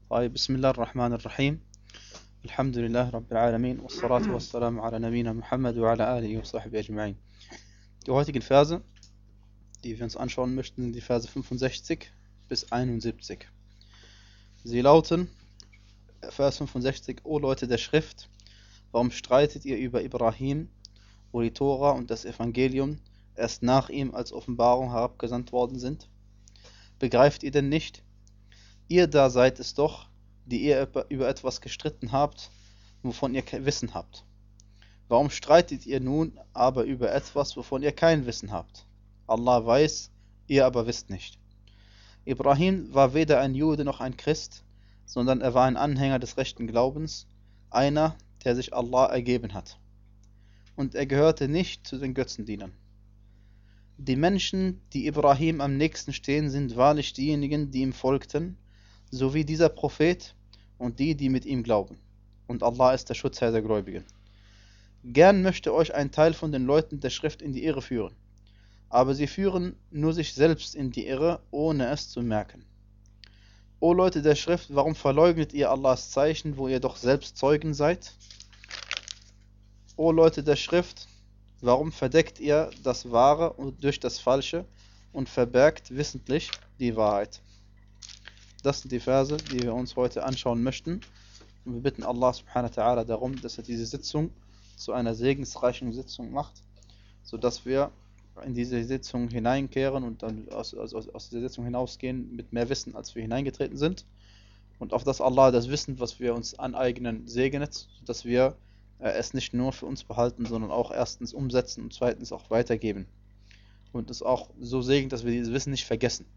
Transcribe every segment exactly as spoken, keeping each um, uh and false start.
طيب بسم الله الرحمن الرحيم. الحمد لله رب العالمين والصلاة والسلام على نبينا Muhammad wa ala alihi wa sahbihi ajma'in. Die heutigen Verse, die wir uns anschauen möchten, sind die Verse fünfundsechzig bis einundsiebzig. Sie lauten, Vers fünfundsechzig: O Leute der Schrift, warum streitet ihr über Ibrahim, wo die Tora und das Evangelium erst nach ihm als Offenbarung herabgesandt worden sind? Begreift ihr denn nicht? Ihr da seid es doch, die ihr über etwas gestritten habt, wovon ihr kein Wissen habt. Warum streitet ihr nun aber über etwas, wovon ihr kein Wissen habt? Allah weiß, ihr aber wisst nicht. Ibrahim war weder ein Jude noch ein Christ, sondern er war ein Anhänger des rechten Glaubens, einer, der sich Allah ergeben hat. Und er gehörte nicht zu den Götzendienern. Die Menschen, die Ibrahim am nächsten stehen, sind wahrlich diejenigen, die ihm folgten, sowie dieser Prophet und die, die mit ihm glauben. Und Allah ist der Schutzherr der Gläubigen. Gern möchte euch ein Teil von den Leuten der Schrift in die Irre führen, aber sie führen nur sich selbst in die Irre, ohne es zu merken. O Leute der Schrift, warum verleugnet ihr Allahs Zeichen, wo ihr doch selbst Zeugen seid? O Leute der Schrift, warum verdeckt ihr das Wahre durch das Falsche und verbergt wissentlich die Wahrheit? Das sind die Verse, die wir uns heute anschauen möchten. Und wir bitten Allah subhanahu wa ta'ala darum, dass er diese Sitzung zu einer segensreichen Sitzung macht, sodass wir in diese Sitzung hineinkehren und dann aus, aus, aus der Sitzung hinausgehen mit mehr Wissen, als wir hineingetreten sind. Und auf das Allah das Wissen, was wir uns aneignen, segnet, sodass wir äh, es nicht nur für uns behalten, sondern auch erstens umsetzen und zweitens auch weitergeben. Und es auch so segnet, dass wir dieses Wissen nicht vergessen.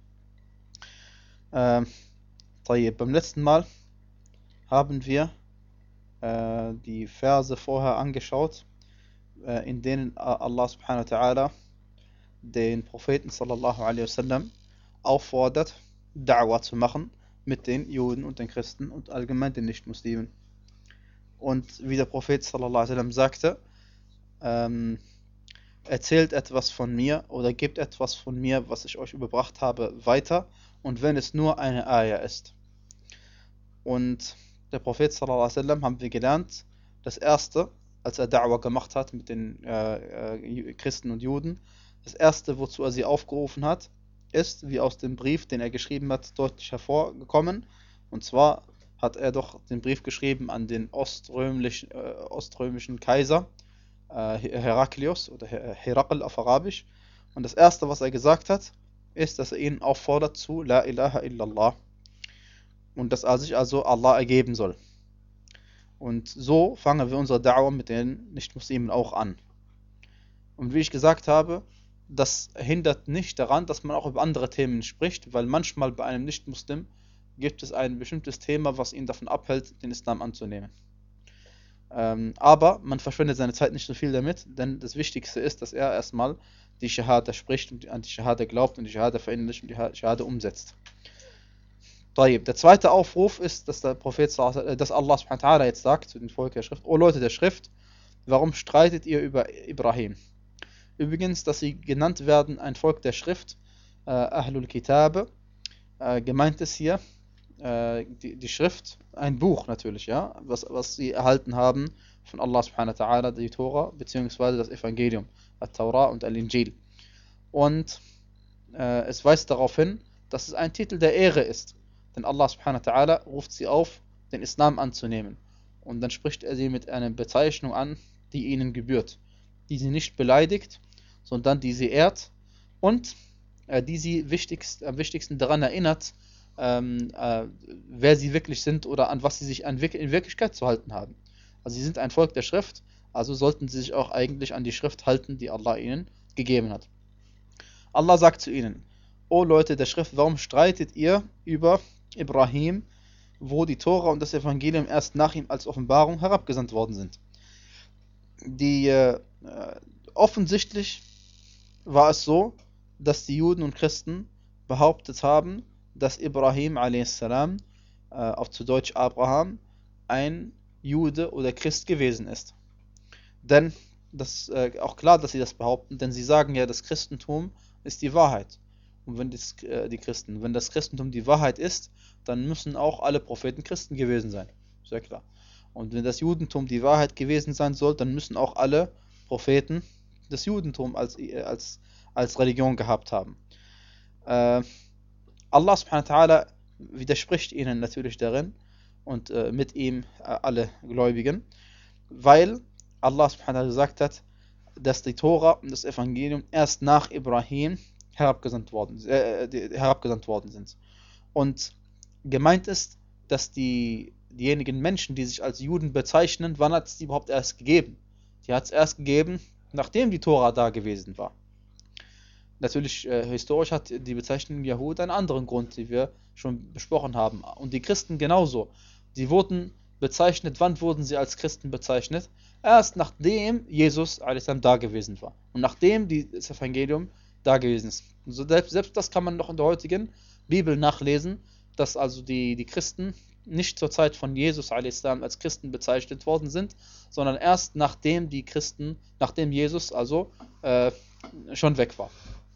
Ähm, Beim letzten Mal haben wir äh, die Verse vorher angeschaut, äh, in denen Allah subhanahu wa ta'ala den Propheten sallallahu alaihi wasallam auffordert, Da'wah zu machen mit den Juden und den Christen und allgemein den Nicht-Muslimen. Und wie der Prophet sallallahu alaihi wasallam sagte, ähm, erzählt etwas von mir oder gebt etwas von mir, was ich euch überbracht habe, weiter, und wenn es nur eine Ayah ist. Und der Prophet sallallahu alaihi wasallam, haben wir gelernt, das erste, als er Da'wah gemacht hat mit den äh, äh, Christen und Juden, das erste, wozu er sie aufgerufen hat, ist, wie aus dem Brief, den er geschrieben hat, deutlich hervorgekommen. Und zwar hat er doch den Brief geschrieben an den oströmischen, äh, oströmischen Kaiser äh, Heraklius oder Herakl auf Arabisch. Und das erste, was er gesagt hat, ist, dass er ihn auffordert zu La ilaha illallah. Und dass er sich also Allah ergeben soll. Und so fangen wir unsere Da'wah mit den Nicht-Muslimen auch an. Und wie ich gesagt habe, das hindert nicht daran, dass man auch über andere Themen spricht, weil manchmal bei einem Nicht-Muslim gibt es ein bestimmtes Thema, was ihn davon abhält, den Islam anzunehmen. Ähm, aber man verschwendet seine Zeit nicht so viel damit, denn das Wichtigste ist, dass er erstmal die Shahada spricht und an die Shahada glaubt und die Shahada verinnerlicht und die Shahada umsetzt. Der zweite Aufruf ist, dass der Prophet, dass Allah subhanahu wa ta'ala jetzt sagt zu den Volk der Schrift: O Leute der Schrift, warum streitet ihr über Ibrahim? Übrigens, dass sie genannt werden ein Volk der Schrift, äh, Ahlul Kitabe, äh, gemeint ist hier äh, die, die Schrift, ein Buch natürlich, ja, was, was sie erhalten haben von Allah subhanahu wa ta'ala, die Tora, beziehungsweise das Evangelium, At-Taura und Al-Injil. Und äh, es weist darauf hin, dass es ein Titel der Ehre ist. Denn Allah subhanahu wa ta'ala ruft sie auf, den Islam anzunehmen. Und dann spricht er sie mit einer Bezeichnung an, die ihnen gebührt. Die sie nicht beleidigt, sondern die sie ehrt und äh, die sie wichtigst, am wichtigsten daran erinnert, ähm, äh, wer sie wirklich sind oder an was sie sich an, in Wirklichkeit zu halten haben. Also sie sind ein Volk der Schrift, also sollten sie sich auch eigentlich an die Schrift halten, die Allah ihnen gegeben hat. Allah sagt zu ihnen: O Leute der Schrift, warum streitet ihr über Ibrahim, wo die Tora und das Evangelium erst nach ihm als Offenbarung herabgesandt worden sind? Die äh, offensichtlich war es so, dass die Juden und Christen behauptet haben, dass Ibrahim a s. äh, auf zu Deutsch Abraham ein Jude oder Christ gewesen ist. Denn das ist äh, auch klar, dass sie das behaupten, denn sie sagen ja, das Christentum ist die Wahrheit. und wenn das, äh, die Christen. Wenn das Christentum die Wahrheit ist, dann müssen auch alle Propheten Christen gewesen sein. Sehr klar. Und wenn das Judentum die Wahrheit gewesen sein soll, dann müssen auch alle Propheten das Judentum als, als, als Religion gehabt haben. Äh, Allah subhanahu wa ta'ala widerspricht ihnen natürlich darin und äh, mit ihm äh, alle Gläubigen, weil Allah subhanahu wa ta'ala gesagt hat, dass die Tora und das Evangelium erst nach Ibrahim herabgesandt worden, äh, herabgesandt worden sind. Und gemeint ist, dass die, diejenigen Menschen, die sich als Juden bezeichnen, wann hat es die überhaupt erst gegeben? Die hat es erst gegeben, nachdem die Tora da gewesen war. Natürlich, äh, historisch hat die Bezeichnung Yahud einen anderen Grund, den wir schon besprochen haben. Und die Christen genauso. Die wurden bezeichnet, wann wurden sie als Christen bezeichnet? Erst nachdem Jesus a s. da gewesen war. Und nachdem die, das Evangelium da gewesen ist. Also selbst, selbst das kann man noch in der heutigen Bibel nachlesen, dass also die, die Christen nicht zur Zeit von Jesus a s. als Christen bezeichnet worden sind, sondern erst nachdem die Christen, nachdem Jesus also äh, schon weg war.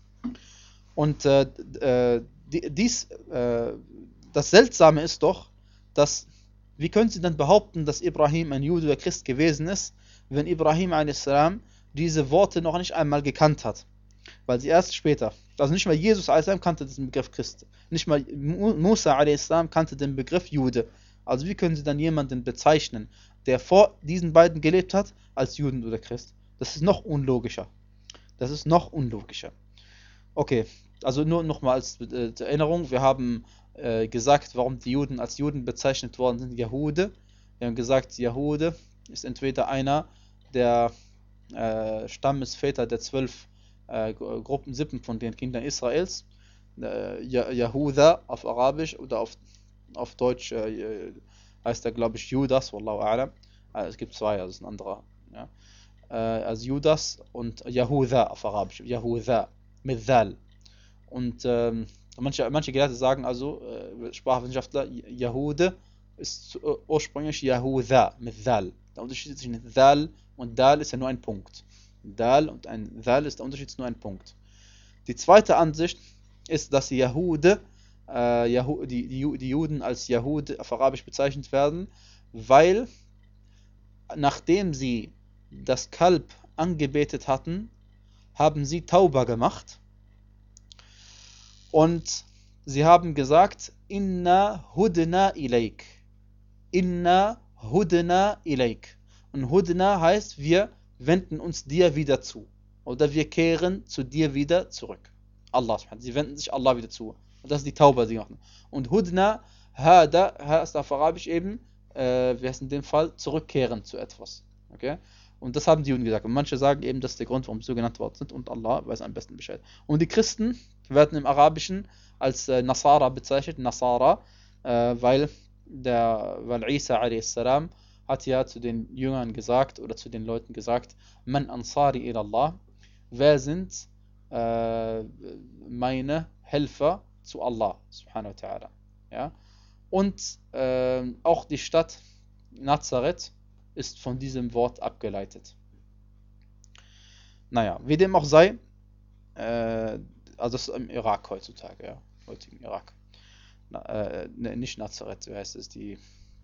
Und äh, äh, dies, äh, das Seltsame ist doch, dass, wie können Sie denn behaupten, dass Ibrahim ein Jude oder Christ gewesen ist, wenn Ibrahim a s. diese Worte noch nicht einmal gekannt hat? Weil sie erst später, also nicht mal Jesus a s. kannte den Begriff Christ, nicht mal Musa a s. kannte den Begriff Jude. Also wie können Sie dann jemanden bezeichnen, der vor diesen beiden gelebt hat, als Juden oder Christ? Das ist noch unlogischer. Das ist noch unlogischer. Okay, also nur nochmal als äh, Erinnerung, wir haben äh, gesagt, warum die Juden als Juden bezeichnet worden sind, Yahude. Wir haben gesagt, Yahude ist entweder einer der äh, Stammesväter der zwölf äh, Gruppen, Sippen von den Kindern Israels, äh, Yahuda auf Arabisch oder auf, auf Deutsch äh, heißt er, glaube ich, Judas, Wallahu a'lam. Also es gibt zwei, also ist ein anderer. Ja. Äh, also Judas und Yahuda auf Arabisch, Yahuda mit Dhal. Und ähm, manche, manche Gelehrte sagen also, äh, Sprachwissenschaftler, Yahude ist äh, ursprünglich Yahuda mit Dhal. Der Unterschied zwischen Dhal und Dal ist ja nur ein Punkt. Dal und ein Dhal ist der Unterschied ist nur ein Punkt. Die zweite Ansicht ist, dass die Yahude, äh, Yahu, die, die, die Juden als Yahude auf Arabisch bezeichnet werden, weil nachdem sie das Kalb angebetet hatten, haben sie Tauba gemacht und sie haben gesagt, Inna hudna ilayk. Inna hudna ilayk. Und hudna heißt, wir wenden uns dir wieder zu. Oder wir kehren zu dir wieder zurück. Allah, sie wenden sich Allah wieder zu. Und das ist die Tauba, die machen. Und hudna, hada, heißt auf Arabisch eben, äh, wie heißt in dem Fall, zurückkehren zu etwas. Okay? Und das haben die Juden gesagt. Und manche sagen eben, das ist der Grund, warum sie so genannt worden sind. Und Allah weiß am besten Bescheid. Und die Christen werden im Arabischen als äh, Nasara bezeichnet. Nasara, äh, weil, der, weil Isa a s. hat ja zu den Jüngern gesagt, oder zu den Leuten gesagt, Man ansari ila Allah, wer sind äh, meine Helfer zu Allah, subhanahu wa ta'ala. Ja? Und äh, auch die Stadt Nazareth ist von diesem Wort abgeleitet. Naja, wie dem auch sei, äh, also das ist im Irak heutzutage, ja, heutigen Irak. Na, äh, ne, nicht Nazareth, so heißt es, die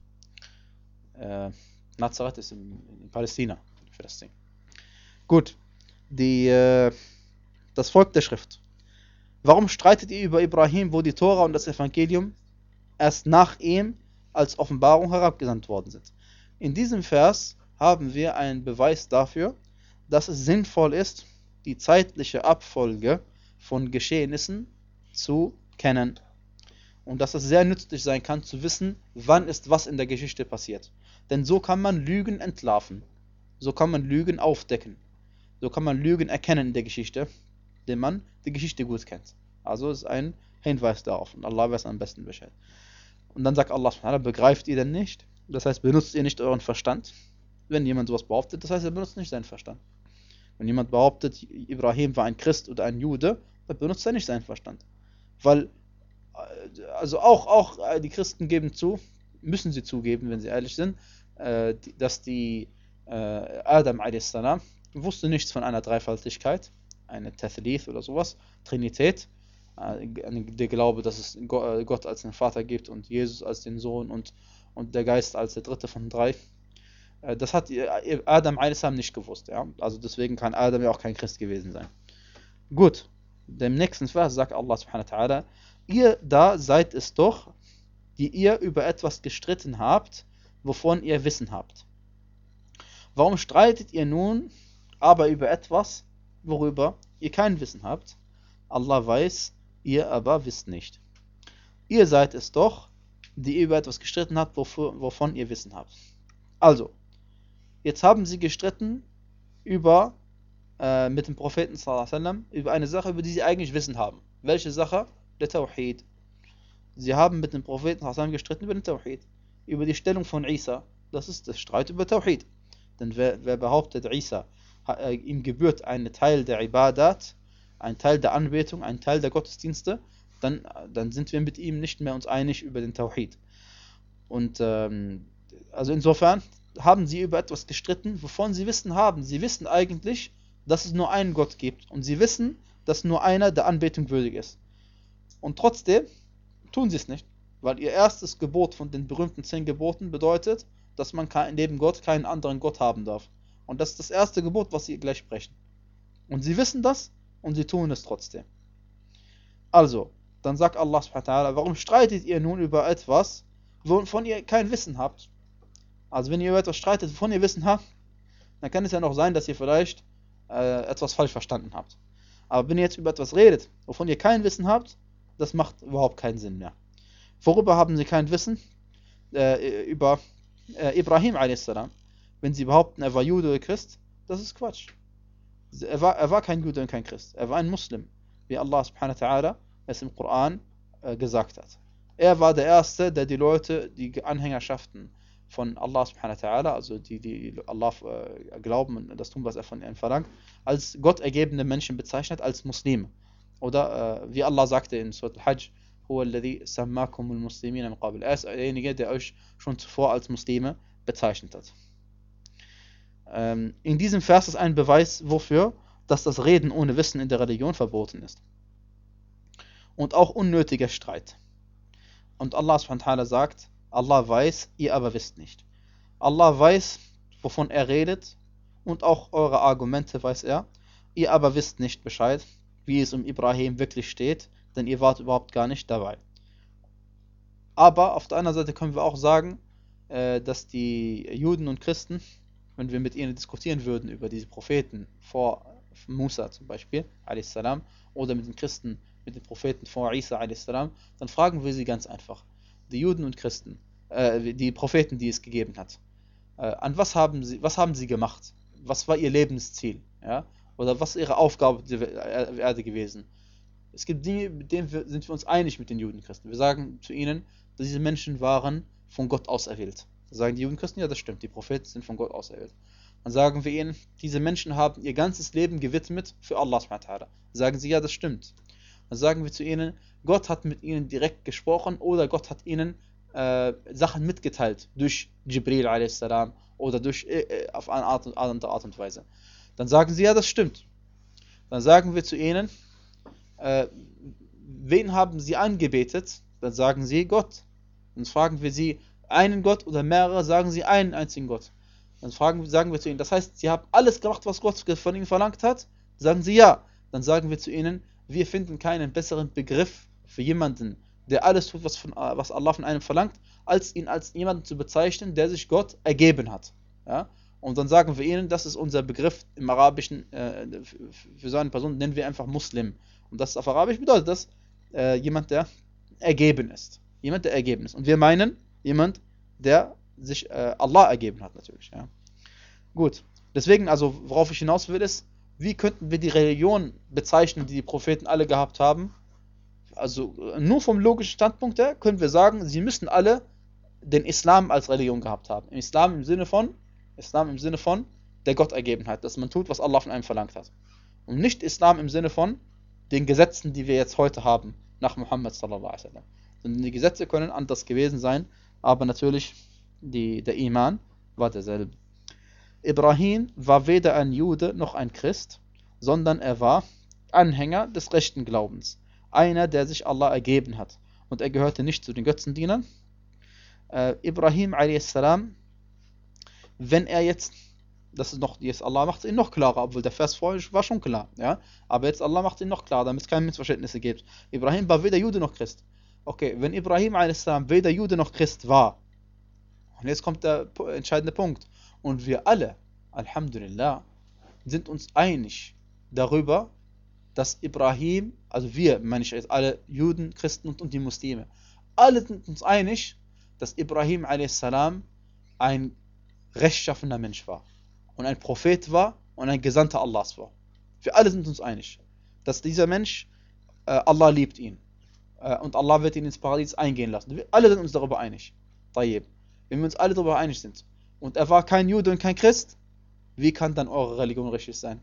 äh, Nazareth ist in, in Palästina, für das Ding. Gut, die, äh, das Volk der Schrift. Warum streitet ihr über Ibrahim, wo die Tora und das Evangelium erst nach ihm als Offenbarung herabgesandt worden sind? In diesem Vers haben wir einen Beweis dafür, dass es sinnvoll ist, die zeitliche Abfolge von Geschehnissen zu kennen. Und dass es sehr nützlich sein kann, zu wissen, wann ist was in der Geschichte passiert. Denn so kann man Lügen entlarven. So kann man Lügen aufdecken. So kann man Lügen erkennen in der Geschichte, indem man die Geschichte gut kennt. Also ist ein Hinweis darauf. Und Allah weiß am besten Bescheid. Und dann sagt Allah, begreift ihr denn nicht? Das heißt, benutzt ihr nicht euren Verstand? Wenn jemand sowas behauptet, das heißt, er benutzt nicht seinen Verstand. Wenn jemand behauptet, Ibrahim war ein Christ oder ein Jude, dann benutzt er nicht seinen Verstand. Weil, also auch, auch die Christen geben zu, müssen sie zugeben, wenn sie ehrlich sind, dass die Adam a s. wusste nichts von einer Dreifaltigkeit, eine Tathlith oder sowas, Trinität, der Glaube, dass es Gott als den Vater gibt und Jesus als den Sohn und, und der Geist als der dritte von drei. Das hat Adam a s. nicht gewusst. Ja? Also deswegen kann Adam ja auch kein Christ gewesen sein. Gut, dem nächsten Vers sagt Allah subhanahu wa ta'ala, ihr da seid es doch, die ihr über etwas gestritten habt, wovon ihr Wissen habt. Warum streitet ihr nun aber über etwas, worüber ihr kein Wissen habt? Allah weiß, ihr aber wisst nicht. Ihr seid es doch, die ihr über etwas gestritten habt, wovon ihr Wissen habt. Also, jetzt haben sie gestritten über, äh, mit dem Propheten sallallahu alaihi wasallam, über eine Sache, über die sie eigentlich Wissen haben. Welche Sache? Der Tawhid. Sie haben mit dem Propheten sallallahu alaihi wasallam gestritten über den Tawhid. Über die Stellung von Isa. Das ist der Streit über Tawhid. Denn wer, wer behauptet, Isa, äh, ihm gebührt ein Teil der Ibadat, ein Teil der Anbetung, ein Teil der Gottesdienste, dann, dann sind wir mit ihm nicht mehr uns einig über den Tawhid. Und ähm, also insofern haben sie über etwas gestritten, wovon sie Wissen haben. Sie wissen eigentlich, dass es nur einen Gott gibt. Und sie wissen, dass nur einer der Anbetung würdig ist. Und trotzdem tun sie es nicht. Weil ihr erstes Gebot von den berühmten zehn Geboten bedeutet, dass man neben Gott keinen anderen Gott haben darf. Und das ist das erste Gebot, was sie gleich sprechen. Und sie wissen das und sie tun es trotzdem. Also, dann sagt Allah subhanahu wa ta'ala, warum streitet ihr nun über etwas, wovon ihr kein Wissen habt? Also wenn ihr über etwas streitet, wovon ihr Wissen habt, dann kann es ja noch sein, dass ihr vielleicht äh, etwas falsch verstanden habt. Aber wenn ihr jetzt über etwas redet, wovon ihr kein Wissen habt, das macht überhaupt keinen Sinn mehr. Worüber haben sie kein Wissen? Äh, über äh, Ibrahim a s. Wenn sie behaupten, er war Jude oder Christ, das ist Quatsch. Er war, er war kein Jude und kein Christ. Er war ein Muslim, wie Allah subhanahu wa ta'ala es im Koran äh, gesagt hat. Er war der Erste, der die Leute, die Anhängerschaften von Allah subhanahu wa ta'ala, also die, die Allah äh, glauben und das tun, was er von ihnen verlangt, als Gott ergebene Menschen bezeichnet, als Muslime. Oder äh, wie Allah sagte in Surat al-Hajj, huwa alladhi sammakum al-muslimina min qabl. Er ist derjenige, der euch schon zuvor als Muslime bezeichnet hat. Ähm, in diesem Vers ist ein Beweis, wofür, dass das Reden ohne Wissen in der Religion verboten ist. Und auch unnötiger Streit. Und Allah subhanahu wa ta'ala sagt, Allah weiß, ihr aber wisst nicht. Allah weiß, wovon er redet, und auch eure Argumente weiß er. Ihr aber wisst nicht Bescheid, wie es um Ibrahim wirklich steht, denn ihr wart überhaupt gar nicht dabei. Aber auf der anderen Seite können wir auch sagen, äh, dass die Juden und Christen, wenn wir mit ihnen diskutieren würden über diese Propheten vor Musa zum Beispiel, a s, oder mit den Christen, mit den Propheten vor Isa, a s, dann fragen wir sie ganz einfach. Die Juden und Christen, äh, die Propheten, die es gegeben hat, äh, an was haben sie, was haben sie gemacht? Was war ihr Lebensziel? Ja? Oder was ist ihre Aufgabe der Erde gewesen? Es gibt Dinge, mit denen wir, sind wir uns einig mit den Juden und Christen. Wir sagen zu ihnen, dass diese Menschen waren von Gott auserwählt. Da sagen die Juden und Christen, ja, das stimmt, die Propheten sind von Gott auserwählt. Dann sagen wir ihnen, diese Menschen haben ihr ganzes Leben gewidmet für Allah subhanahu wa ta'ala. Sagen sie, ja, das stimmt. Dann sagen wir zu ihnen, Gott hat mit ihnen direkt gesprochen oder Gott hat ihnen äh, Sachen mitgeteilt durch Jibril a s oder durch äh, auf eine Art und, andere Art und Weise. Dann sagen sie, ja, das stimmt. Dann sagen wir zu ihnen, äh, wen haben sie angebetet? Dann sagen sie, Gott. Dann fragen wir sie, einen Gott oder mehrere, sagen sie einen einzigen Gott. Dann fragen, sagen wir zu ihnen, das heißt, sie haben alles gemacht, was Gott von ihnen verlangt hat? Sagen sie ja. Dann sagen wir zu ihnen, wir finden keinen besseren Begriff für jemanden, der alles tut, was, von, was Allah von einem verlangt, als ihn als jemanden zu bezeichnen, der sich Gott ergeben hat. Ja? Und dann sagen wir ihnen, das ist unser Begriff im Arabischen, äh, für so eine Person nennen wir einfach Muslim. Und das auf Arabisch bedeutet das, äh, jemand, der ergeben ist. Jemand, der ergeben ist. Und wir meinen, jemand, der sich äh, Allah ergeben hat natürlich. Ja. Gut, deswegen, also worauf ich hinaus will, ist, wie könnten wir die Religion bezeichnen, die die Propheten alle gehabt haben? Also nur vom logischen Standpunkt her können wir sagen, sie müssen alle den Islam als Religion gehabt haben. Im Islam im Sinne von, Islam im Sinne von der Gott ergeben hat, dass man tut, was Allah von einem verlangt hat. Und nicht Islam im Sinne von den Gesetzen, die wir jetzt heute haben, nach Muhammad sallallahu alaihi wasallam. Sondern die Gesetze können anders gewesen sein, aber natürlich die, der Iman war derselbe. Ibrahim war weder ein Jude noch ein Christ, sondern er war Anhänger des rechten Glaubens. einer, der sich Allah ergeben hat. Und er gehörte nicht zu den Götzendienern. Äh, Ibrahim a s. Wenn er jetzt, das ist noch, jetzt Allah macht es ihn noch klarer, obwohl der Vers vorher war schon klar, ja, aber jetzt Allah macht ihn noch klarer, damit es keine Missverständnisse gibt. Ibrahim war weder Jude noch Christ. Okay, wenn Ibrahim a s. weder Jude noch Christ war, und jetzt kommt der entscheidende Punkt, und wir alle, Alhamdulillah, sind uns einig darüber, dass Ibrahim, also wir, meine ich jetzt alle Juden, Christen und, und die Muslime, alle sind uns einig, dass Ibrahim a s. ein rechtschaffener Mensch war und ein Prophet war und ein Gesandter Allahs war. Wir alle sind uns einig, dass dieser Mensch, äh, Allah liebt ihn äh, und Allah wird ihn ins Paradies eingehen lassen. Wir alle sind uns darüber einig. Tayyib. Wenn wir uns alle darüber einig sind und er war kein Jude und kein Christ, wie kann dann eure Religion richtig sein?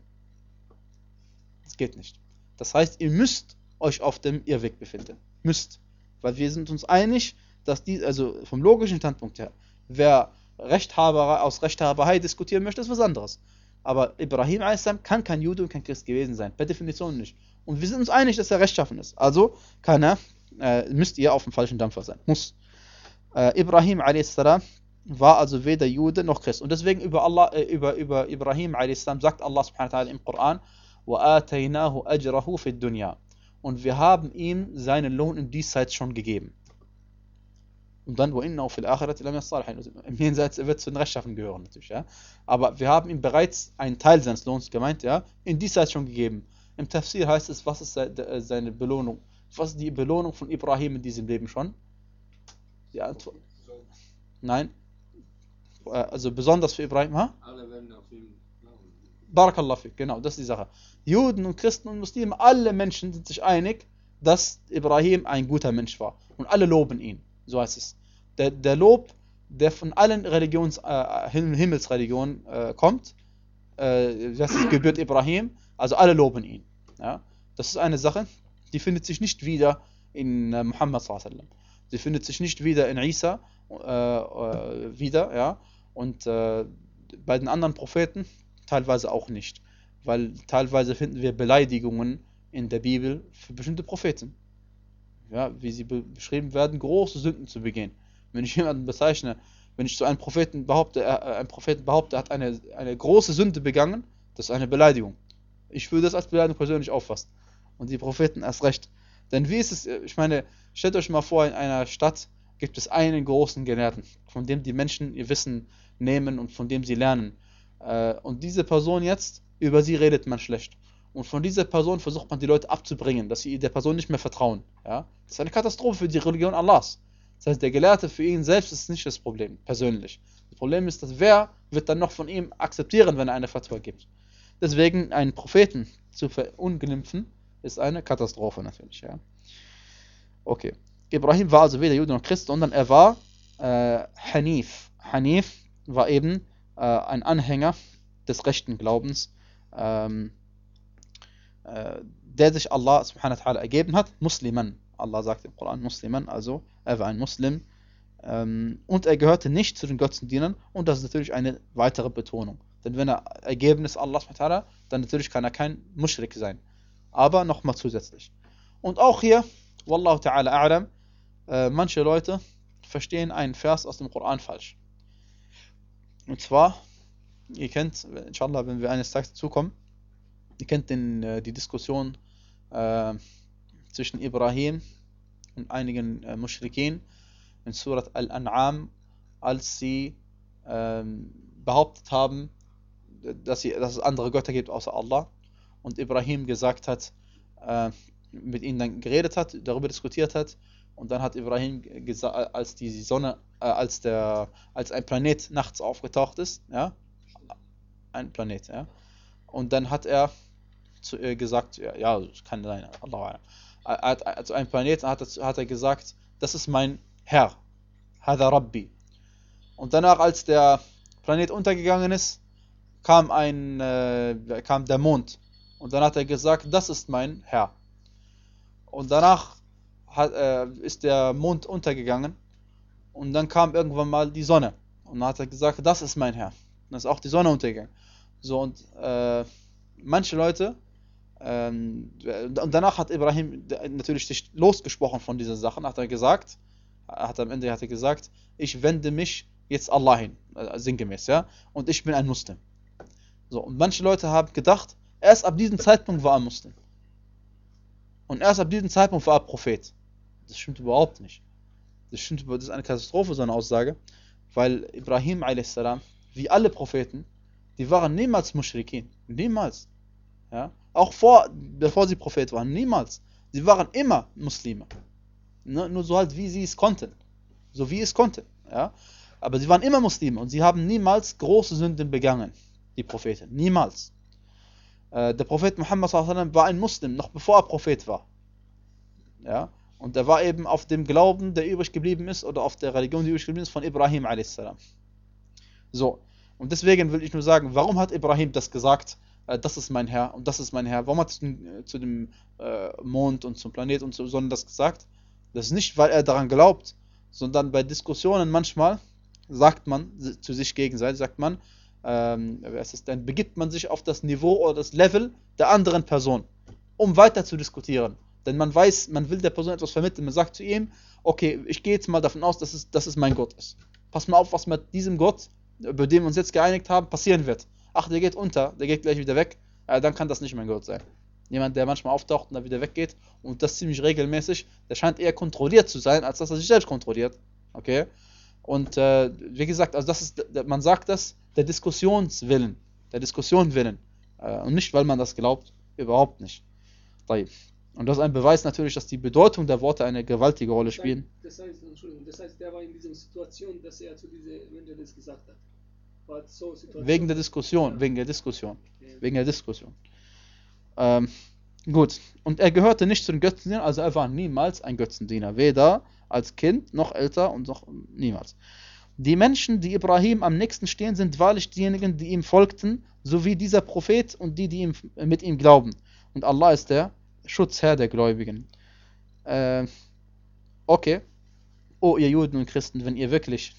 Das geht nicht. Das heißt, ihr müsst euch auf dem Irrweg befinden. Müsst. Weil wir sind uns einig, dass die, also vom logischen Standpunkt her, wer Rechthaber, aus Rechthaberei diskutieren möchte, ist was anderes. Aber Ibrahim a s. kann kein Jude und kein Christ gewesen sein. Per Definition nicht. Und wir sind uns einig, dass er rechtschaffen ist. Also kann er, äh, müsst ihr auf dem falschen Dampfer sein. Muss. Äh, Ibrahim a s. war also weder Jude noch Christ. Und deswegen über, Allah, äh, über, über Ibrahim a s. sagt Allah subhanahu wa ta'ala im Koran, وَآتَيْنَاهُ أَجْرَهُ فِي الدُّنْيَا. Und wir haben ihm seinen Lohn im Diesseits schon gegeben. Und dann, وَإِنَّهُ فِي الْآخِرَةِ لَمِنَ الصَّالِحِينَ. Im Jenseits, er wird zu den Rechtschaffen gehören, natürlich, ja. Aber wir haben ihm bereits einen Teil seines Lohns gemeint, ja, in Diesseits schon gegeben. Im Tafsir heißt es, was ist seine Belohnung? Was ist die Belohnung von Ibrahim in diesem Leben schon? Die Antwort. Nein. Also besonders für Ibrahim, ha? Alle werden auf ihn glauben. Barakallah fik, genau, das ist die Sache. Juden und Christen und Muslime, alle Menschen sind sich einig, dass Ibrahim ein guter Mensch war. Und alle loben ihn, so heißt es. Der, der Lob, der von allen Religions, äh, Himmelsreligionen äh, kommt, äh, das ist gebührt Ibrahim, also alle loben ihn. Ja? Das ist eine Sache, die findet sich nicht wieder in äh, Muhammad sallallahu alaihi wasallam. Sie findet sich nicht wieder in Isa äh, äh, wieder, ja. Und äh, bei den anderen Propheten teilweise auch nicht. Weil teilweise finden wir Beleidigungen in der Bibel für bestimmte Propheten. Ja, wie sie be beschrieben werden, große Sünden zu begehen. Wenn ich jemanden bezeichne, wenn ich zu einem Propheten behaupte, äh, ein Propheten behaupte, er hat eine, eine große Sünde begangen, das ist eine Beleidigung. Ich würde das als Beleidigung persönlich auffassen. Und die Propheten erst recht. Denn wie ist es, ich meine, stellt euch mal vor, in einer Stadt gibt es einen großen Gelehrten, von dem die Menschen ihr Wissen nehmen und von dem sie lernen. Und diese Person jetzt, über sie redet man schlecht. Und von dieser Person versucht man die Leute abzubringen, dass sie der Person nicht mehr vertrauen. Ja? Das ist eine Katastrophe für die Religion Allahs. Das heißt, der Gelehrte für ihn selbst ist nicht das Problem, persönlich. Das Problem ist, dass wer wird dann noch von ihm akzeptieren, wenn er eine Fatwa gibt. Deswegen einen Propheten zu verunglimpfen, ist eine Katastrophe natürlich. Ja? Okay. Ibrahim war also weder Jude noch Christ, sondern er war äh, Hanif. Hanif war eben äh, ein Anhänger des rechten Glaubens, ähm, äh, der sich Allah subhanahu wa ta'ala ergeben hat. Musliman. Allah sagt im Koran Musliman, also er war ein Muslim. Ähm, und er gehörte nicht zu den Götzendienern, und das ist natürlich eine weitere Betonung. Denn wenn er ergeben ist Allah subhanahu wa ta'ala, dann natürlich kann er kein Muschrik sein. Aber nochmal zusätzlich. Und auch hier, Wallahu ta'ala a'lam, äh, manche Leute verstehen einen Vers aus dem Koran falsch. Und zwar, ihr kennt, inshallah, wenn wir eines Tages zukommen, ihr kennt den, äh, die Diskussion äh, zwischen Ibrahim und einigen äh, Muschrikin in Surat Al-An'am, als sie äh, behauptet haben, dass, sie, dass es andere Götter gibt außer Allah, und Ibrahim gesagt hat, äh, mit ihnen dann geredet hat, darüber diskutiert hat, und dann hat Ibrahim gesagt, als die Sonne, äh, als der, als ein Planet nachts aufgetaucht ist, ja, ein Planet, ja, und dann hat er zu, äh, gesagt, ja, ja, das kann sein, Allah, also ein Planet hat, hat er gesagt, das ist mein Herr, Hada Rabbi. Und danach, als der Planet untergegangen ist, kam ein, äh, kam der Mond, und dann hat er gesagt, das ist mein Herr. Und danach hat, äh, ist der Mond untergegangen, und dann kam irgendwann mal die Sonne, und dann hat er gesagt, das ist mein Herr. Und dann ist auch die Sonne untergegangen. So, und äh, manche Leute Ähm, und danach hat Ibrahim natürlich sich losgesprochen von diesen Sachen, hat er gesagt, hat am Ende hat er gesagt, ich wende mich jetzt Allah hin, äh, sinngemäß, ja, und ich bin ein Muslim. So, und manche Leute haben gedacht, erst ab diesem Zeitpunkt war er Muslim. Und erst ab diesem Zeitpunkt war er Prophet. Das stimmt überhaupt nicht. Das stimmt, das ist eine Katastrophe, so eine Aussage, weil Ibrahim a s, wie alle Propheten, die waren niemals Muschrikin, niemals. Ja? Auch vor, bevor sie Prophet waren, niemals. Sie waren immer Muslime. Ne? Nur so halt, wie sie es konnten. So wie es konnten. Ja? Aber sie waren immer Muslime und sie haben niemals große Sünden begangen, die Propheten. Niemals. Äh, der Prophet Muhammad sallallahu alaihi wasallam war ein Muslim, noch bevor er Prophet war. Ja? Und er war eben auf dem Glauben, der übrig geblieben ist, oder auf der Religion, die übrig geblieben ist, von Ibrahim a s. So. Und deswegen will ich nur sagen, warum hat Ibrahim das gesagt? Das ist mein Herr und das ist mein Herr. Warum hat er zu dem äh, Mond und zum Planet und zur Sonne das gesagt? Das ist nicht, weil er daran glaubt, sondern bei Diskussionen manchmal sagt man zu sich gegenseitig, sagt man, ähm, was ist denn, begibt man sich auf das Niveau oder das Level der anderen Person, um weiter zu diskutieren. Denn man weiß, man will der Person etwas vermitteln. Man sagt zu ihm, okay, ich gehe jetzt mal davon aus, dass es, dass es mein Gott ist. Pass mal auf, was mit diesem Gott, über den wir uns jetzt geeinigt haben, passieren wird. Ach, der geht unter, der geht gleich wieder weg, äh, dann kann das nicht mein Gott sein. Jemand, der manchmal auftaucht und dann wieder weggeht und das ziemlich regelmäßig, der scheint eher kontrolliert zu sein, als dass er sich selbst kontrolliert. Okay? Und äh, wie gesagt, also das ist, man sagt das der Diskussionswillen, der Diskussion willen. Äh, und nicht, weil man das glaubt, überhaupt nicht. Und das ist ein Beweis natürlich, dass die Bedeutung der Worte eine gewaltige Rolle spielen. Das heißt, Entschuldigung, das heißt, der war in dieser Situation, dass er zu dieser Menschen das gesagt hat. So wegen der Diskussion, ja. wegen der Diskussion, ja. wegen der Diskussion. Ähm, gut, und er gehörte nicht zu den Götzendienern, also er war niemals ein Götzendiener, weder als Kind, noch älter und noch niemals. Die Menschen, die Ibrahim am nächsten stehen, sind wahrlich diejenigen, die ihm folgten, sowie dieser Prophet und die, die ihm, mit ihm glauben. Und Allah ist der Schutzherr der Gläubigen. Äh, okay, o ihr Juden und Christen, wenn ihr wirklich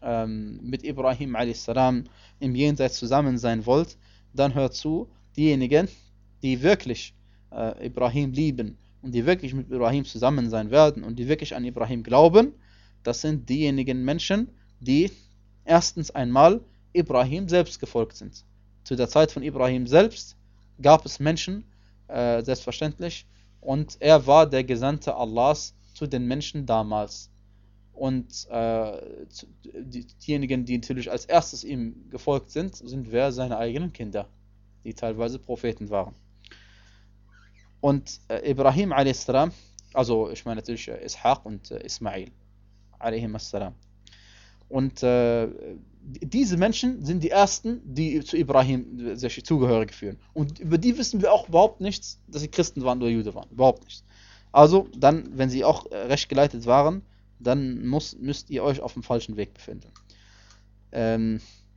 mit Ibrahim a s. im Jenseits zusammen sein wollt, dann hört zu, diejenigen, die wirklich äh, Ibrahim lieben und die wirklich mit Ibrahim zusammen sein werden und die wirklich an Ibrahim glauben, das sind diejenigen Menschen, die erstens einmal Ibrahim selbst gefolgt sind. Zu der Zeit von Ibrahim selbst gab es Menschen, äh, selbstverständlich, und er war der Gesandte Allahs zu den Menschen damals. Und äh, die, diejenigen, die natürlich als erstes ihm gefolgt sind, sind wer? Seine eigenen Kinder, die teilweise Propheten waren. Und äh, Ibrahim a s, also ich meine natürlich äh, Ishaq und äh, Ismail a.s. Und äh, diese Menschen sind die ersten, die zu Ibrahim sich zugehörig fühlen. Und über die wissen wir auch überhaupt nichts, dass sie Christen waren oder Jude waren. Überhaupt nichts. Also dann, wenn sie auch äh, recht geleitet waren, dann muss, müsst ihr euch auf dem falschen Weg befinden. Ähm,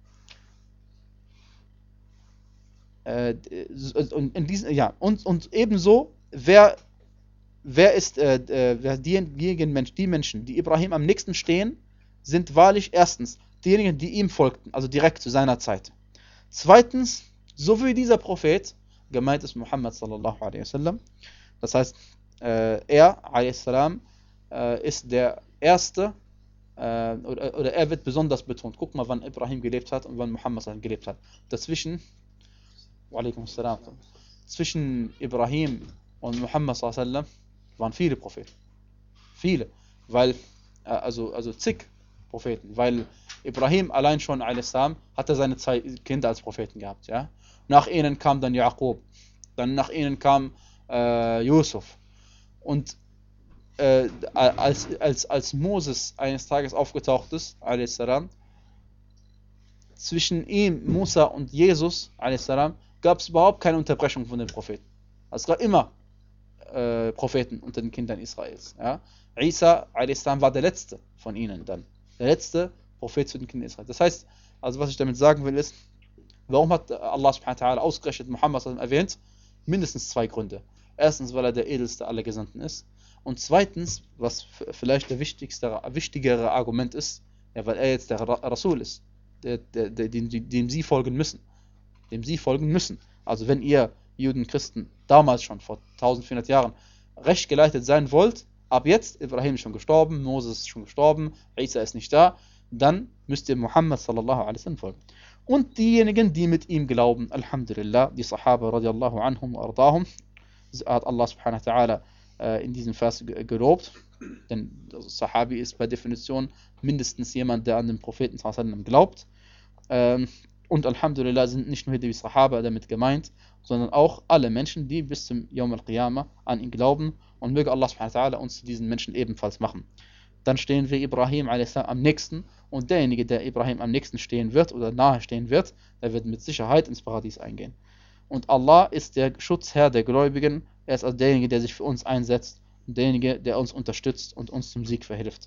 äh, und, in diesen, ja, und, und ebenso, wer, wer ist äh, wer diejenigen Menschen, die Menschen, die Ibrahim am nächsten stehen, sind wahrlich erstens diejenigen, die ihm folgten, also direkt zu seiner Zeit. Zweitens, so wie dieser Prophet, gemeint ist Muhammad sallallahu alaihi wasallam, das heißt, äh, er a.s. Äh, ist der erste, äh, oder, oder er wird besonders betont. Guck mal, wann Ibrahim gelebt hat und wann Muhammad gelebt hat. Dazwischen, zwischen Ibrahim und Muhammad waren viele Propheten. Viele. Weil, äh, also, also zig Propheten. Weil Ibrahim allein schon hatte seine zwei Kinder als Propheten gehabt. Ja? Nach ihnen kam dann Jakob. Dann nach ihnen kam äh, Yusuf. Und Äh, als, als, als Moses eines Tages aufgetaucht ist, salam, zwischen ihm, Musa und Jesus, salam, gab es überhaupt keine Unterbrechung von den Propheten. Es gab immer äh, Propheten unter den Kindern Israels. Ja? Isa salam, war der letzte von ihnen dann. Der letzte Prophet zu den Kindern Israels. Das heißt, also was ich damit sagen will ist, warum hat Allah subhanahu wa ta'ala ausgerechnet Muhammad erwähnt? Mindestens zwei Gründe. Erstens, weil er der edelste aller Gesandten ist. Und zweitens, was vielleicht der wichtigste, wichtigere Argument ist, ja, weil er jetzt der Rasul ist, der, der, der, dem, dem sie folgen müssen. Dem sie folgen müssen. Also wenn ihr Juden, Christen, damals schon, vor eintausendvierhundert Jahren, recht geleitet sein wollt, ab jetzt, Ibrahim ist schon gestorben, Moses ist schon gestorben, Isa ist nicht da, dann müsst ihr Muhammad sallallahu alaihi wasallam folgen. Und diejenigen, die mit ihm glauben, Alhamdulillah, die Sahaba radiallahu anhum wa ardahum, hat Allah subhanahu wa ta'ala äh, in diesem Vers gelobt, denn Sahabi ist per Definition mindestens jemand, der an den Propheten sallallahu alaihi wasallam glaubt. Ähm, und Alhamdulillah sind nicht nur die Sahaba damit gemeint, sondern auch alle Menschen, die bis zum Yawm al-Qiyamah an ihn glauben, und möge Allah subhanahu wa ta'ala uns zu diesen Menschen ebenfalls machen. Dann stehen wir Ibrahim a s. am nächsten, und derjenige, der Ibrahim am nächsten stehen wird oder nahe stehen wird, der wird mit Sicherheit ins Paradies eingehen. Und Allah ist der Schutzherr der Gläubigen, er ist also derjenige, der sich für uns einsetzt und derjenige, der uns unterstützt und uns zum Sieg verhilft.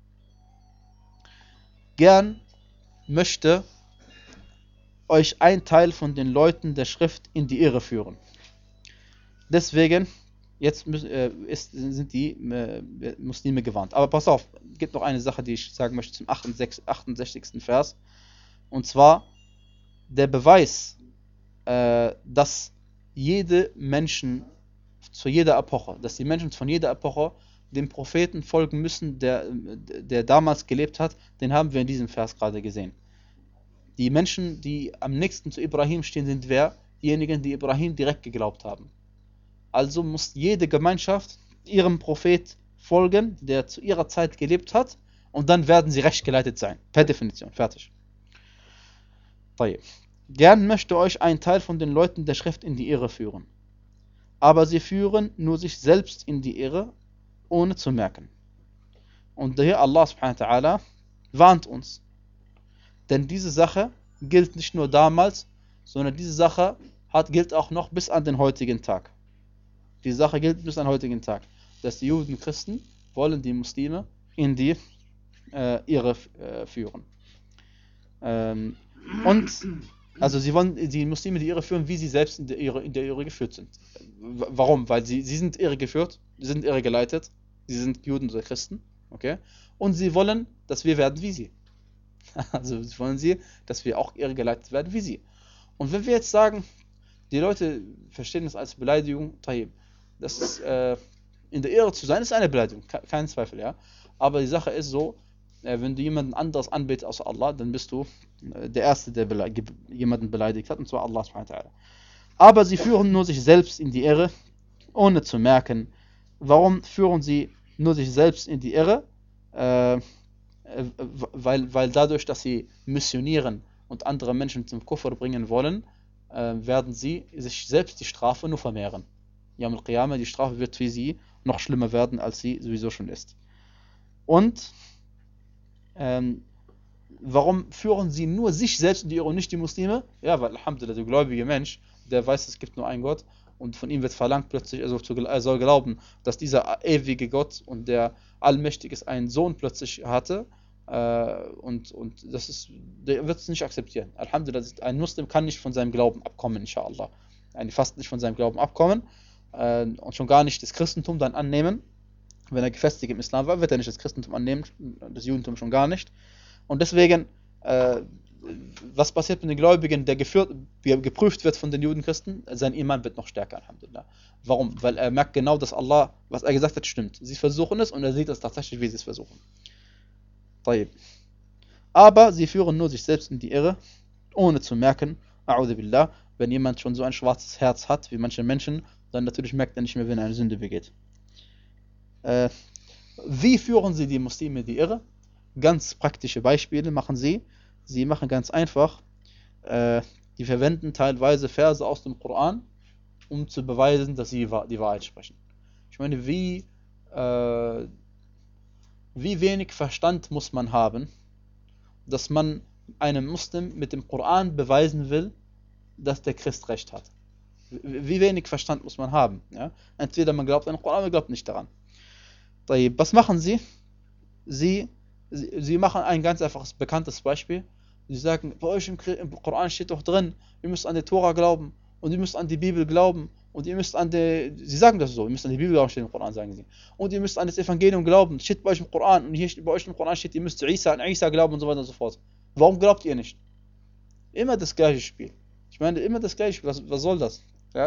Gern möchte euch ein Teil von den Leuten der Schrift in die Irre führen. Deswegen, jetzt müssen, äh, ist, sind die äh, Muslime gewarnt. Aber pass auf, es gibt noch eine Sache, die ich sagen möchte zum achtundsechzigsten Vers. Und zwar der Beweis, äh, dass jede Menschen zu jeder Epoche, dass die Menschen von jeder Epoche dem Propheten folgen müssen, der, der damals gelebt hat, den haben wir in diesem Vers gerade gesehen. Die Menschen, die am nächsten zu Ibrahim stehen, sind wer? Diejenigen, die Ibrahim direkt geglaubt haben. Also muss jede Gemeinschaft ihrem Prophet folgen, der zu ihrer Zeit gelebt hat, und dann werden sie rechtgeleitet sein. Per Definition. Fertig. Gern möchte euch ein Teil von den Leuten der Schrift in die Irre führen. Aber sie führen nur sich selbst in die Irre, ohne zu merken. Und daher Allah subhanahu wa ta'ala warnt uns. Denn diese Sache gilt nicht nur damals, sondern diese Sache hat, gilt auch noch bis an den heutigen Tag. Die Sache gilt bis an den heutigen Tag. Dass die Juden und Christen wollen die Muslime in die äh, Irre äh, führen. Ähm, und also sie wollen die Muslime in die Irre führen, wie sie selbst in der Irre, in der Irre geführt sind. W- Warum? Weil sie, sie sind irre geführt, sie sind irre geleitet, sie sind Juden oder Christen, okay? Und sie wollen, dass wir werden wie sie. Also wollen sie, dass wir auch irre geleitet werden wie sie. Und wenn wir jetzt sagen, die Leute verstehen das als Beleidigung, tayyib, das ist, äh, in der Irre zu sein, ist eine Beleidigung, kein Zweifel, ja. Aber die Sache ist so, äh, wenn du jemanden anderes anbetest außer Allah, dann bist du äh, der Erste, der bele- ge- jemanden beleidigt hat, und zwar Allah subhanahu wa ta'ala. Aber sie führen nur sich selbst in die Irre, ohne zu merken. Warum führen sie nur sich selbst in die Irre? Äh, Weil, weil dadurch, dass sie missionieren und andere Menschen zum Kufr bringen wollen, äh, werden sie sich selbst die Strafe nur vermehren. Yawm al-Qiyamah, die Strafe wird für sie noch schlimmer werden, als sie sowieso schon ist. Und ähm, warum führen sie nur sich selbst in die Irre und nicht die Muslime? Ja, weil Alhamdulillah, der gläubige Mensch, der weiß, es gibt nur einen Gott, und von ihm wird verlangt plötzlich, also er soll glauben, dass dieser ewige Gott und der Allmächtige einen Sohn plötzlich hatte, äh, und, und das ist, der wird es nicht akzeptieren. Alhamdulillah, ein Muslim kann nicht von seinem Glauben abkommen, inshallah. Ein fast nicht von seinem Glauben abkommen, äh, und schon gar nicht das Christentum dann annehmen. Wenn er gefestigt im Islam war, wird er nicht das Christentum annehmen, das Judentum schon gar nicht. Und deswegen, äh, was passiert mit den Gläubigen, der geführt, geprüft wird von den Judenchristen? Sein Iman wird noch stärker, Alhamdulillah. Warum? Weil er merkt genau, dass Allah, was er gesagt hat, stimmt. Sie versuchen es, und er sieht es tatsächlich, wie sie es versuchen. Aber sie führen nur sich selbst in die Irre, ohne zu merken, A'udhu billah, wenn jemand schon so ein schwarzes Herz hat, wie manche Menschen, dann natürlich merkt er nicht mehr, wenn er eine Sünde begeht. Äh, wie führen sie die Muslime in die Irre? Ganz praktische Beispiele machen sie. Sie machen ganz einfach, äh, die verwenden teilweise Verse aus dem Koran, um zu beweisen, dass sie die Wahrheit sprechen. Ich meine, wie, äh, wie wenig Verstand muss man haben, dass man einem Muslim mit dem Koran beweisen will, dass der Christ recht hat. Wie wenig Verstand muss man haben? Ja? Entweder man glaubt an den Koran, oder man glaubt nicht daran. Was machen sie? Sie, sie? Sie machen ein ganz einfaches, bekanntes Beispiel. Sie sagen, bei euch im, im Koran steht doch drin, ihr müsst an die Tora glauben, und ihr müsst an die Bibel glauben, und ihr müsst an die, sie sagen das so, ihr müsst an die Bibel glauben, steht im Koran, sagen sie. Und ihr müsst an das Evangelium glauben, steht bei euch im Koran, und hier bei euch im Koran steht, ihr müsst zu Isa, an Isa glauben, und so weiter und so fort. Warum glaubt ihr nicht? Immer das gleiche Spiel. Ich meine, immer das gleiche Spiel, was, was soll das? Ja?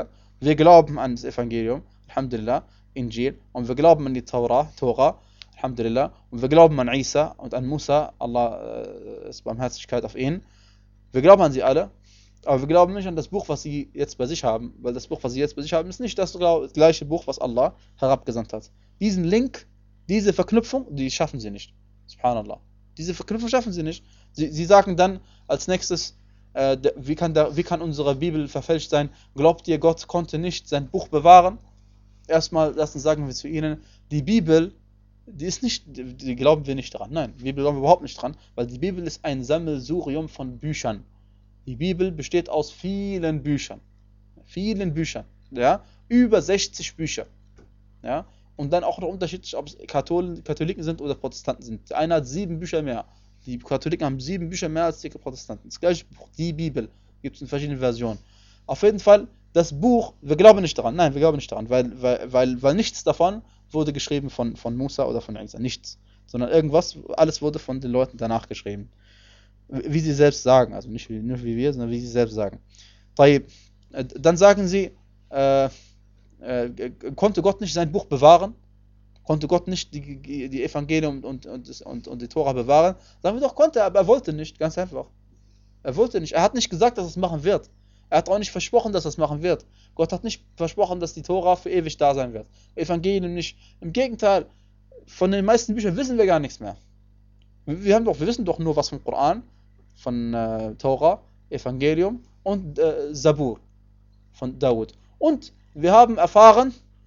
Wir glauben an das Evangelium, Alhamdulillah, Injil, und wir glauben an die Tora, Tora, Alhamdulillah, und wir glauben an Isa und an Musa, Allah äh, ist Barmherzigkeit auf ihn. Wir glauben an sie alle, aber wir glauben nicht an das Buch, was sie jetzt bei sich haben, weil das Buch, was sie jetzt bei sich haben, ist nicht das gleiche Buch, was Allah herabgesandt hat. Diesen Link, diese Verknüpfung, die schaffen sie nicht. Subhanallah. Diese Verknüpfung schaffen sie nicht. Sie, sie sagen dann als nächstes, äh, der, wie, kann der, wie kann unsere Bibel verfälscht sein? Glaubt ihr, Gott konnte nicht sein Buch bewahren? Erstmal lassen sagen wir zu ihnen, die Bibel, die ist nicht, die, die glauben wir nicht dran. Nein, die Bibel glauben wir überhaupt nicht dran, weil die Bibel ist ein Sammelsurium von Büchern. Die Bibel besteht aus vielen Büchern. Vielen Büchern. Ja? Über sechzig Bücher. Ja? Und dann auch noch unterschiedlich, ob es Kathol Katholiken sind oder Protestanten sind. Der eine hat sieben Bücher mehr. Die Katholiken haben sieben Bücher mehr als die Protestanten. Das gleiche Buch, die Bibel, gibt es in verschiedenen Versionen. Auf jeden Fall, das Buch, wir glauben nicht daran. Nein, wir glauben nicht daran, weil, weil, weil, weil nichts davon wurde geschrieben von, von Musa oder von Isa. Nichts. Sondern irgendwas, alles wurde von den Leuten danach geschrieben. Wie sie selbst sagen. Also nicht wie, nicht wie wir, sondern wie sie selbst sagen. Dann sagen sie, äh, Äh, konnte Gott nicht sein Buch bewahren? Konnte Gott nicht die, die Evangelium und, und, und, und die Tora bewahren? Sagen wir doch, konnte er, aber er wollte nicht, ganz einfach. Er wollte nicht. Er hat nicht gesagt, dass er es machen wird. Er hat auch nicht versprochen, dass er es machen wird. Gott hat nicht versprochen, dass die Tora für ewig da sein wird. Evangelium nicht. Im Gegenteil, von den meisten Büchern wissen wir gar nichts mehr. Wir, haben doch, wir wissen doch nur was vom Koran, von äh, Tora, Evangelium und äh, Zabur von Dawud. Und wir haben erfahren,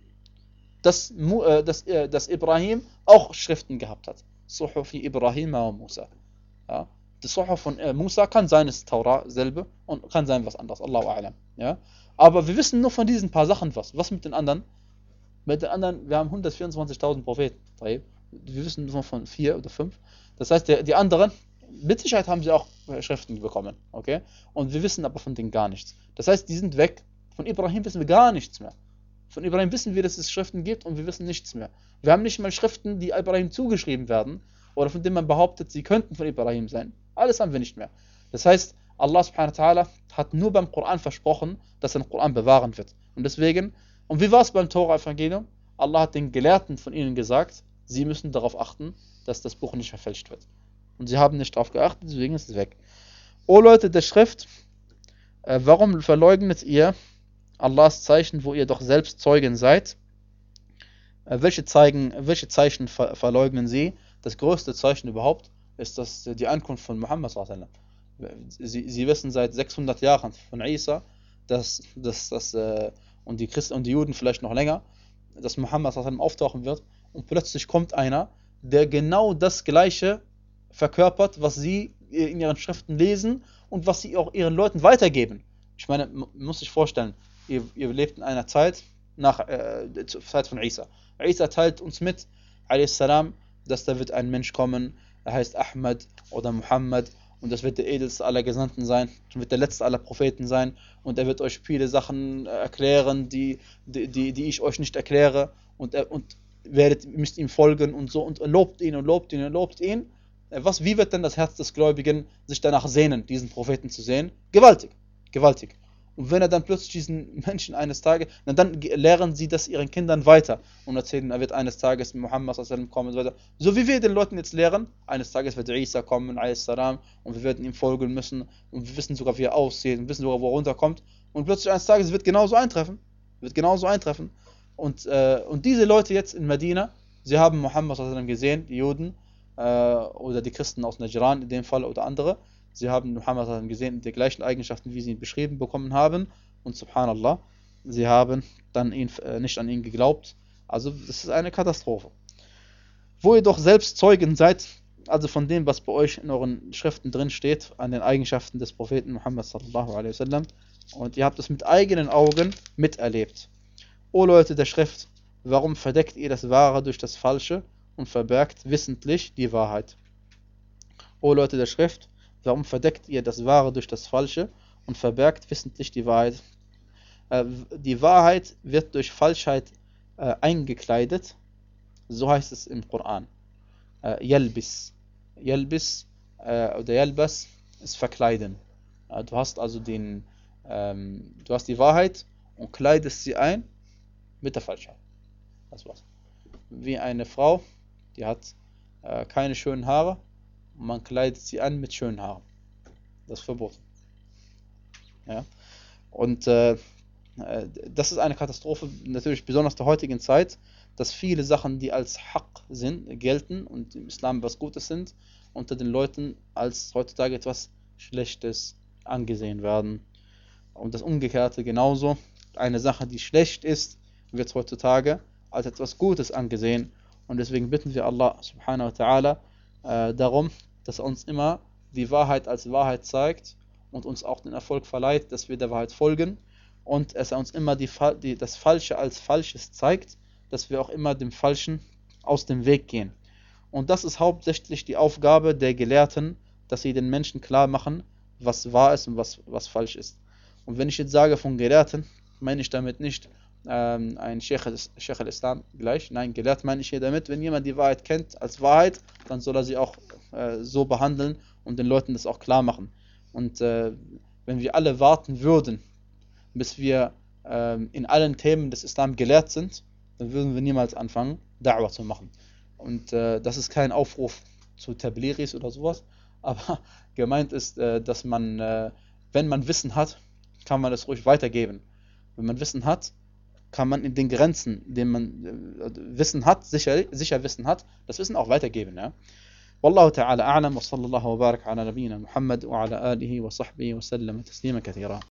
dass, äh, dass, äh, dass Ibrahim auch Schriften gehabt hat. Suhuf Ibrahim und Musa. Ja? Das Suhuf von äh, Musa kann sein, es ist Taura selbe und kann sein was anderes. Allahu a'lam. Ja? Aber wir wissen nur von diesen paar Sachen was. Was mit den anderen? Mit den anderen, wir haben hundertvierundzwanzigtausend Propheten. Wir wissen nur von vier oder fünf. Das heißt, die, die anderen, mit Sicherheit haben sie auch Schriften bekommen. Okay? Und wir wissen aber von denen gar nichts. Das heißt, die sind weg. Von Ibrahim wissen wir gar nichts mehr. Von Ibrahim wissen wir, dass es Schriften gibt und wir wissen nichts mehr. Wir haben nicht mal Schriften, die Ibrahim zugeschrieben werden oder von denen man behauptet, sie könnten von Ibrahim sein. Alles haben wir nicht mehr. Das heißt, Allah subhanahu wa ta'ala hat nur beim Koran versprochen, dass er den Koran bewahren wird. Und deswegen, und wie war es beim Tora-Evangelium? Allah hat den Gelehrten von ihnen gesagt, sie müssen darauf achten, dass das Buch nicht verfälscht wird. Und sie haben nicht darauf geachtet, deswegen ist es weg. O Leute der Schrift, äh, warum verleugnet ihr Allahs Zeichen, wo ihr doch selbst Zeugen seid? Äh, welche, Zeigen, welche Zeichen ver verleugnen sie? Das größte Zeichen überhaupt ist das, die Ankunft von Muhammad sallallahu alaihi wasallam. Sie, sie wissen seit sechshundert Jahren von Isa, dass, dass, dass äh, und die Christen und die Juden vielleicht noch länger, dass Muhammad sallallahu alaihi wasallam auftauchen wird und plötzlich kommt einer, der genau das Gleiche verkörpert, was sie in ihren Schriften lesen und was sie auch ihren Leuten weitergeben. Ich meine, man muss sich vorstellen, Ihr, ihr lebt in einer Zeit, nach äh, der Zeit von Isa. Isa teilt uns mit, salam, dass da wird ein Mensch kommen, er heißt Ahmad oder Muhammad und das wird der edelste aller Gesandten sein, und wird der letzte aller Propheten sein und er wird euch viele Sachen erklären, die, die, die, die ich euch nicht erkläre und, er, und werdet, müsst ihm folgen und so und lobt ihn und lobt ihn und lobt ihn. Was, wie wird denn das Herz des Gläubigen sich danach sehnen, diesen Propheten zu sehen? Gewaltig, gewaltig. Und wenn er dann plötzlich diesen Menschen eines Tages, dann lehren sie das ihren Kindern weiter und erzählen, er wird eines Tages mit Muhammad kommen und so weiter. So wie wir den Leuten jetzt lehren, eines Tages wird Isa kommen, salam, und wir werden ihm folgen müssen und wir wissen sogar, wie er aussieht und wissen sogar, wo er runterkommt. Und plötzlich eines Tages wird genauso eintreffen, wird genauso eintreffen. Und, äh, und diese Leute jetzt in Medina, sie haben Muhammad gesehen, die Juden äh, oder die Christen aus Najran in dem Fall oder andere. Sie haben Muhammad gesehen in den gleichen Eigenschaften, wie sie ihn beschrieben bekommen haben. Und subhanallah, sie haben dann ihn, äh, nicht an ihn geglaubt. Also das ist eine Katastrophe. Wo ihr doch selbst Zeugen seid, also von dem, was bei euch in euren Schriften drin steht, an den Eigenschaften des Propheten Muhammad sallallahu alaihi wasallam. Und ihr habt es mit eigenen Augen miterlebt. O Leute der Schrift, warum verdeckt ihr das Wahre durch das Falsche und verbergt wissentlich die Wahrheit? O Leute der Schrift, warum verdeckt ihr das Wahre durch das Falsche und verbergt wissentlich die Wahrheit? Äh, die Wahrheit wird durch Falschheit äh, eingekleidet, so heißt es im Koran. Äh, Yalbis. Yalbis äh, oder Yalbas ist verkleiden. Äh, du hast also den, ähm, du hast die Wahrheit und kleidest sie ein mit der Falschheit. Das war's. Wie eine Frau, die hat äh, keine schönen Haare und man kleidet sie an mit schönen Haaren. Das ist verboten. Ja? Und äh, das ist eine Katastrophe, natürlich besonders der heutigen Zeit, dass viele Sachen, die als Haq sind, gelten und im Islam was Gutes sind, unter den Leuten als heutzutage etwas Schlechtes angesehen werden. Und das Umgekehrte genauso. Eine Sache, die schlecht ist, wird heutzutage als etwas Gutes angesehen. Und deswegen bitten wir Allah subhanahu wa ta'ala äh, darum, dass er uns immer die Wahrheit als Wahrheit zeigt und uns auch den Erfolg verleiht, dass wir der Wahrheit folgen. Und dass er uns immer die, die, das Falsche als Falsches zeigt, dass wir auch immer dem Falschen aus dem Weg gehen. Und das ist hauptsächlich die Aufgabe der Gelehrten, dass sie den Menschen klar machen, was wahr ist und was, was falsch ist. Und wenn ich jetzt sage von Gelehrten, meine ich damit nicht ähm, ein Sheikh al-Islam gleich. Nein, gelehrt meine ich hier damit, wenn jemand die Wahrheit kennt als Wahrheit, dann soll er sie auch äh, so behandeln und den Leuten das auch klar machen. Und äh, wenn wir alle warten würden, bis wir ähm, in allen Themen des Islam gelehrt sind, dann würden wir niemals anfangen, Da'wah zu machen. Und äh, das ist kein Aufruf zu Tabliris oder sowas, aber gemeint ist, äh, dass man, äh, wenn man Wissen hat, kann man es ruhig weitergeben. Wenn man Wissen hat, kann man in den Grenzen, in denen man äh, Wissen hat, sicher, sicher Wissen hat, das Wissen auch weitergeben. Ja? Wallahu ta'ala a'lam wa sallallahu wa barak ala nabiyyina Muhammad wa ala alihi wa sahbihi wa sallam taslima kathira.